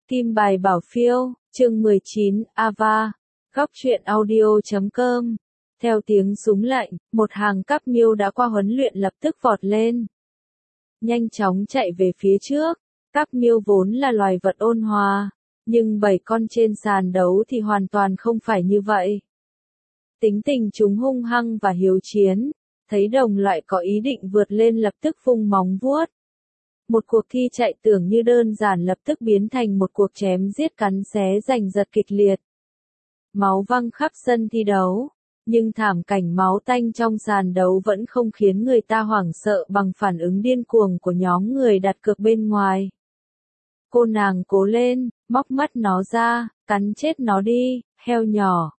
Kim bài bảo phiêu, chương 19, Ava, góc truyện audio.com. Theo tiếng súng lạnh, một hàng cắp miêu đã qua huấn luyện lập tức vọt lên. Nhanh chóng chạy về phía trước, cắp miêu vốn là loài vật ôn hòa, nhưng 7 con trên sàn đấu thì hoàn toàn không phải như vậy. Tính tình chúng hung hăng và hiếu chiến, thấy đồng loại có ý định vượt lên lập tức vung móng vuốt. Một cuộc thi chạy tưởng như đơn giản lập tức biến thành một cuộc chém giết cắn xé giành giật kịch liệt. Máu văng khắp sân thi đấu, nhưng thảm cảnh máu tanh trong sàn đấu vẫn không khiến người ta hoảng sợ bằng phản ứng điên cuồng của nhóm người đặt cược bên ngoài. Cô nàng cố lên, móc mắt nó ra, cắn chết nó đi, heo nhỏ,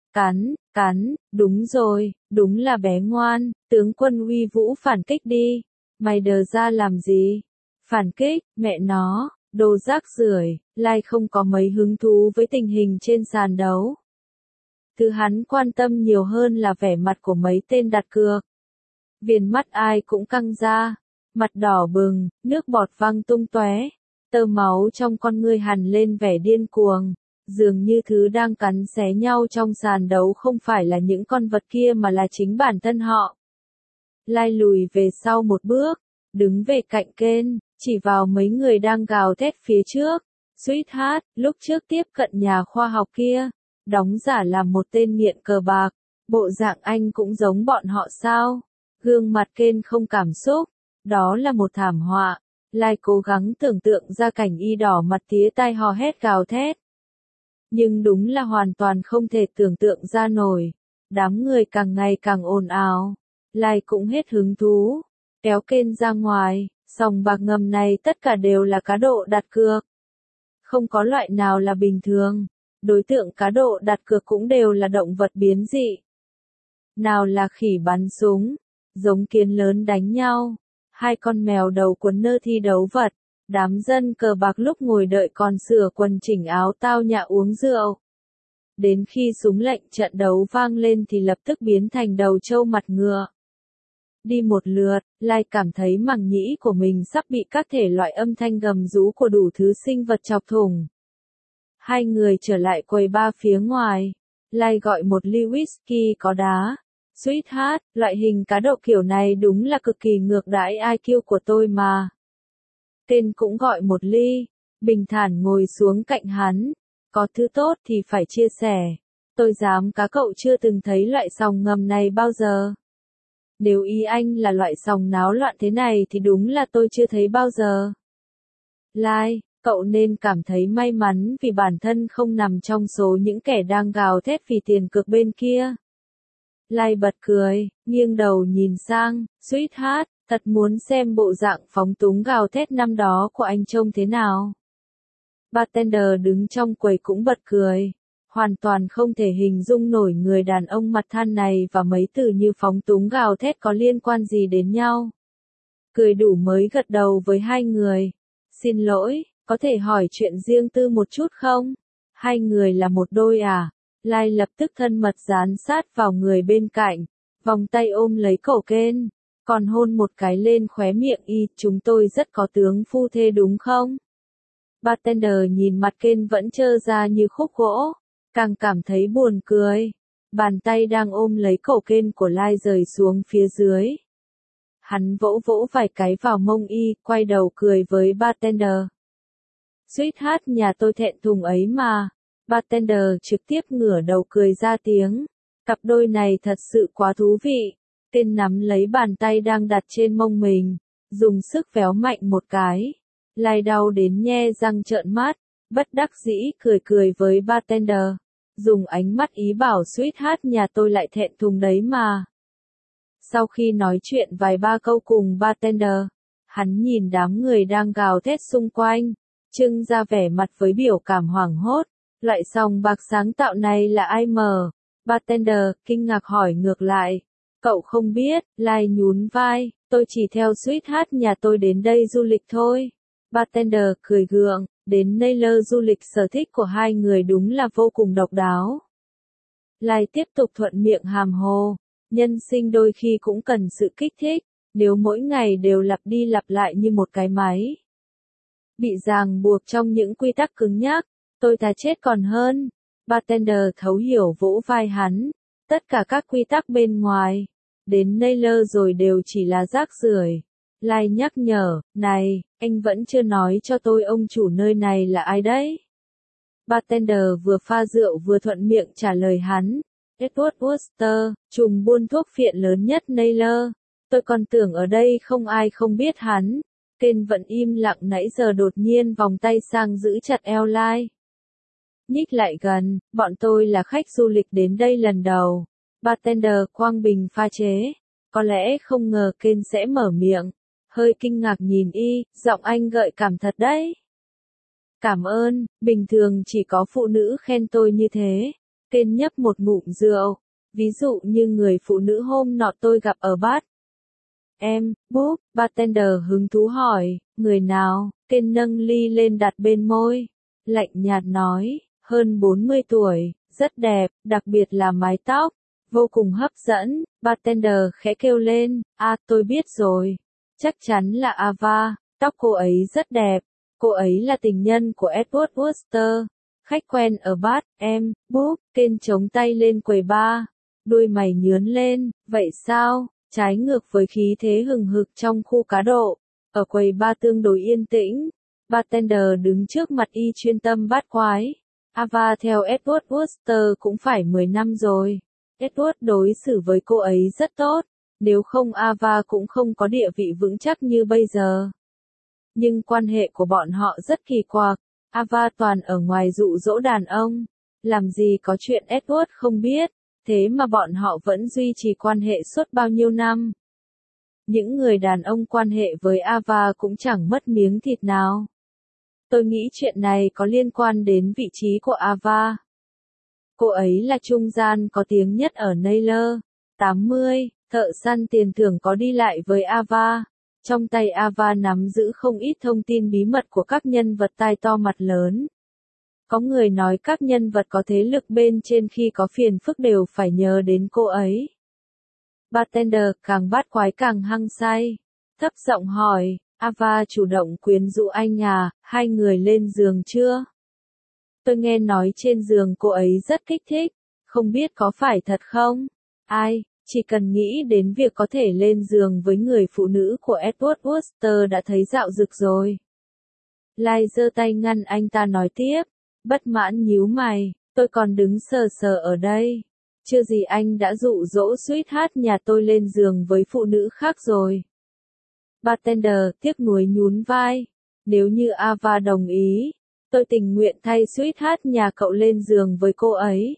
cắn, đúng rồi, đúng là bé ngoan, tướng quân uy vũ phản kích đi, mày đờ ra làm gì? Phản kích, mẹ nó, đồ rác rưởi, Lai không có mấy hứng thú với tình hình trên sàn đấu. Thứ hắn quan tâm nhiều hơn là vẻ mặt của mấy tên đặt cược. Viền mắt ai cũng căng ra, mặt đỏ bừng, nước bọt văng tung tóe, tơ máu trong con ngươi hằn lên vẻ điên cuồng, dường như thứ đang cắn xé nhau trong sàn đấu không phải là những con vật kia mà là chính bản thân họ. Lai lùi về sau một bước, đứng về cạnh kênh, chỉ vào mấy người đang gào thét phía trước. Sweetheart, lúc trước tiếp cận nhà khoa học kia, đóng giả là một tên nghiện cờ bạc, bộ dạng anh cũng giống bọn họ sao? Gương mặt kênh không cảm xúc, đó là một thảm họa. Lai cố gắng tưởng tượng ra cảnh y đỏ mặt tía tai hò hét gào thét. Nhưng đúng là hoàn toàn không thể tưởng tượng ra nổi. Đám người càng ngày càng ồn ào. Lai cũng hết hứng thú, kéo kênh ra ngoài. Sòng bạc ngầm này tất cả đều là cá độ đặt cược. Không có loại nào là bình thường. Đối tượng cá độ đặt cược cũng đều là động vật biến dị. Nào là khỉ bắn súng, giống kiến lớn đánh nhau, hai con mèo đầu quấn nơ thi đấu vật, đám dân cờ bạc lúc ngồi đợi còn sửa quần chỉnh áo tao nhã uống rượu. Đến khi súng lệnh trận đấu vang lên thì lập tức biến thành đầu trâu mặt ngựa. Đi một lượt, Lai cảm thấy màng nhĩ của mình sắp bị các thể loại âm thanh gầm rú của đủ thứ sinh vật chọc thủng. Hai người trở lại quầy bar phía ngoài. Lai gọi một ly whisky có đá. Sweetheart, loại hình cá độ kiểu này đúng là cực kỳ ngược đãi IQ của tôi mà. Tên cũng gọi một ly, bình thản ngồi xuống cạnh hắn. Có thứ tốt thì phải chia sẻ. Tôi dám cá cậu chưa từng thấy loại sòng ngầm này bao giờ. Nếu ý anh là loại sòng náo loạn thế này thì đúng là tôi chưa thấy bao giờ. Lai, cậu nên cảm thấy may mắn vì bản thân không nằm trong số những kẻ đang gào thét vì tiền cược bên kia. Lai bật cười, nghiêng đầu nhìn sang, Sweetheart, thật muốn xem bộ dạng phóng túng gào thét năm đó của anh trông thế nào. Bartender đứng trong quầy cũng bật cười. Hoàn toàn không thể hình dung nổi người đàn ông mặt than này và mấy từ như phóng túng gào thét có liên quan gì đến nhau. Cười đủ mới gật đầu với hai người. Xin lỗi, có thể hỏi chuyện riêng tư một chút không? Hai người là một đôi à? Lai lập tức thân mật dán sát vào người bên cạnh, vòng tay ôm lấy cổ kênh, còn hôn một cái lên khóe miệng y, chúng tôi rất có tướng phu thê đúng không? Bartender nhìn mặt kênh vẫn trơ ra như khúc gỗ, càng cảm thấy buồn cười. Bàn tay đang ôm lấy cổ kênh của Lai rời xuống phía dưới. Hắn vỗ vỗ vài cái vào mông y, quay đầu cười với bartender. Sweetheart, nhà tôi thẹn thùng ấy mà. Bartender trực tiếp ngửa đầu cười ra tiếng. Cặp đôi này thật sự quá thú vị. Kênh nắm lấy bàn tay đang đặt trên mông mình, dùng sức véo mạnh một cái. Lai đau đến nhe răng trợn mắt, bất đắc dĩ cười với bartender. Dùng ánh mắt ý bảo Sweetheart, nhà tôi lại thẹn thùng đấy mà. Sau khi nói chuyện vài ba câu cùng bartender, hắn nhìn đám người đang gào thét xung quanh, trưng ra vẻ mặt với biểu cảm hoảng hốt. Loại sòng bạc sáng tạo này là ai mở? Bartender kinh ngạc hỏi ngược lại. Cậu không biết, Lai nhún vai, tôi chỉ theo Sweetheart nhà tôi đến đây du lịch thôi. Bartender cười gượng, đến Naylor du lịch sở thích của hai người đúng là vô cùng độc đáo. Lai tiếp tục thuận miệng hàm hồ, nhân sinh đôi khi cũng cần sự kích thích, nếu mỗi ngày đều lặp đi lặp lại như một cái máy bị ràng buộc trong những quy tắc cứng nhắc, Tôi thà chết còn hơn. Bartender thấu hiểu vỗ vai hắn. Tất cả các quy tắc bên ngoài, đến Naylor rồi đều chỉ là rác rưởi. Lai nhắc nhở, này, anh vẫn chưa nói cho tôi ông chủ nơi này là ai đấy. Bartender vừa pha rượu vừa thuận miệng trả lời hắn. Edward Wooster, trùm buôn thuốc phiện lớn nhất Naylor. Tôi còn tưởng ở đây không ai không biết hắn. Ken vẫn im lặng nãy giờ đột nhiên vòng tay sang giữ chặt eo Lai. Nhích lại gần, bọn tôi là khách du lịch đến đây lần đầu. Bartender quang bình pha chế. Có lẽ không ngờ Ken sẽ mở miệng. Hơi kinh ngạc nhìn y, giọng anh gợi cảm thật đấy. Cảm ơn, bình thường chỉ có phụ nữ khen tôi như thế. Ken nhấp một ngụm rượu. Ví dụ như người phụ nữ hôm nọ tôi gặp ở bar. Em, Bob, bartender hứng thú hỏi, người nào? Ken nâng ly lên đặt bên môi. Lạnh nhạt nói, hơn 40 tuổi, rất đẹp, đặc biệt là mái tóc. Vô cùng hấp dẫn, bartender khẽ kêu lên, tôi biết rồi. Chắc chắn là Ava, tóc cô ấy rất đẹp. Cô ấy là tình nhân của Edward Wooster. Khách quen ở bar, em, Bob, Ken chống tay lên quầy bar. Đuôi mày nhướn lên, vậy sao? Trái ngược với khí thế hừng hực trong khu cá độ. Ở quầy bar tương đối yên tĩnh. Bartender đứng trước mặt y chuyên tâm bát quái. Ava theo Edward Wooster cũng phải 10 năm rồi. Edward đối xử với cô ấy rất tốt. Nếu không Ava cũng không có địa vị vững chắc như bây giờ. Nhưng quan hệ của bọn họ rất kỳ quặc. Ava toàn ở ngoài dụ dỗ đàn ông. Làm gì có chuyện Edward không biết. Thế mà bọn họ vẫn duy trì quan hệ suốt bao nhiêu năm. Những người đàn ông quan hệ với Ava cũng chẳng mất miếng thịt nào. Tôi nghĩ chuyện này có liên quan đến vị trí của Ava. Cô ấy là trung gian có tiếng nhất ở Naylor. 80, thợ săn tiền thưởng có đi lại với Ava. Trong tay Ava nắm giữ không ít thông tin bí mật của các nhân vật tai to mặt lớn. Có người nói các nhân vật có thế lực bên trên khi có phiền phức đều phải nhờ đến cô ấy. Bartender càng bát quái càng hăng say. Thấp giọng hỏi, Ava chủ động quyến rũ anh à, hai người lên giường chưa? Tôi nghe nói trên giường cô ấy rất kích thích, không biết có phải thật không? Ai, chỉ cần nghĩ đến việc có thể lên giường với người phụ nữ của Edward Wooster đã thấy dạo dực rồi. Lai giơ tay ngăn anh ta nói tiếp, bất mãn nhíu mày, tôi còn đứng sờ sờ ở đây. Chưa gì anh đã dụ dỗ sweetheart nhà tôi lên giường với phụ nữ khác rồi. Bartender tiếc nuối nhún vai. Nếu như Ava đồng ý, tôi tình nguyện thay sweetheart nhà cậu lên giường với cô ấy.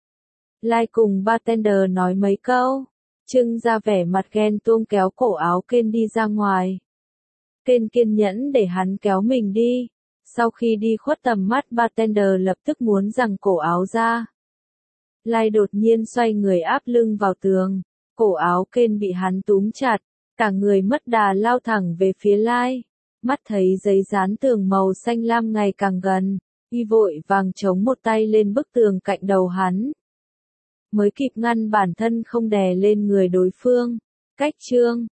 Lai cùng bartender nói mấy câu, trưng ra vẻ mặt ghen tuông kéo cổ áo Ken đi ra ngoài. Ken kiên nhẫn để hắn kéo mình đi. Sau khi đi khuất tầm mắt bartender lập tức muốn giằng cổ áo ra. Lai đột nhiên xoay người áp lưng vào tường. Cổ áo Ken bị hắn túm chặt. Cả người mất đà lao thẳng về phía Lai. Mắt thấy giấy dán tường màu xanh lam ngày càng gần. Y vội vàng chống một tay lên bức tường cạnh đầu hắn. Mới kịp ngăn bản thân không đè lên người đối phương. Cách chương